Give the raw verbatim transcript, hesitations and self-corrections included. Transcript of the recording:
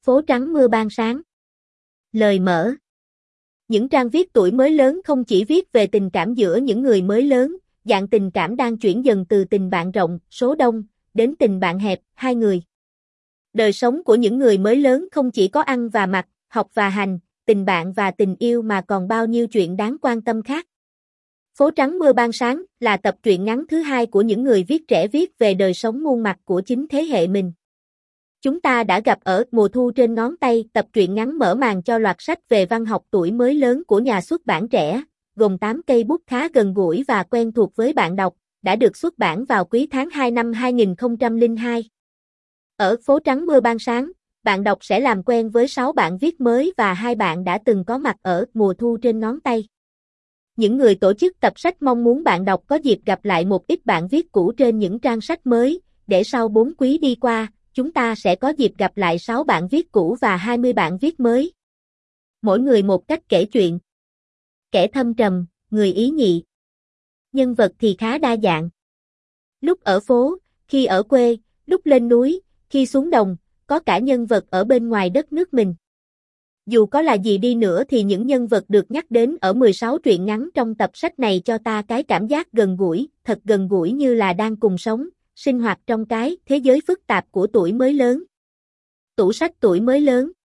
Phố trắng mưa ban sáng. Lời mở. Những trang viết tuổi mới lớn không chỉ viết về tình cảm giữa những người mới lớn, dạng tình cảm đang chuyển dần từ tình bạn rộng, số đông, đến tình bạn hẹp, hai người. Đời sống của những người mới lớn không chỉ có ăn và mặc, học và hành, tình bạn và tình yêu mà còn bao nhiêu chuyện đáng quan tâm khác. Phố trắng mưa ban sáng là tập truyện ngắn thứ hai của những người viết trẻ viết về đời sống muôn mặt của chính thế hệ mình. Chúng ta đã gặp ở Mùa thu trên ngón tay, tập truyện ngắn mở màn cho loạt sách về văn học tuổi mới lớn của nhà xuất bản Trẻ, gồm tám cây bút khá gần gũi và quen thuộc với bạn đọc, đã được xuất bản vào quý tháng hai năm hai nghìn không trăm lẻ hai. Ở Phố trắng mưa ban sáng, bạn đọc sẽ làm quen với sáu bạn viết mới và hai bạn đã từng có mặt ở Mùa thu trên ngón tay. Những người tổ chức tập sách mong muốn bạn đọc có dịp gặp lại một ít bạn viết cũ trên những trang sách mới, để sau bốn quý đi qua, chúng ta sẽ có dịp gặp lại sáu bạn viết cũ và hai mươi bạn viết mới. Mỗi người một cách kể chuyện. Kẻ thâm trầm, người ý nhị. Nhân vật thì khá đa dạng. Lúc ở phố, khi ở quê, lúc lên núi, khi xuống đồng, có cả nhân vật ở bên ngoài đất nước mình. Dù có là gì đi nữa thì những nhân vật được nhắc đến ở mười sáu truyện ngắn trong tập sách này cho ta cái cảm giác gần gũi, thật gần gũi như là đang cùng sống, sinh hoạt trong cái thế giới phức tạp của tuổi mới lớn. Tủ sách tuổi mới lớn.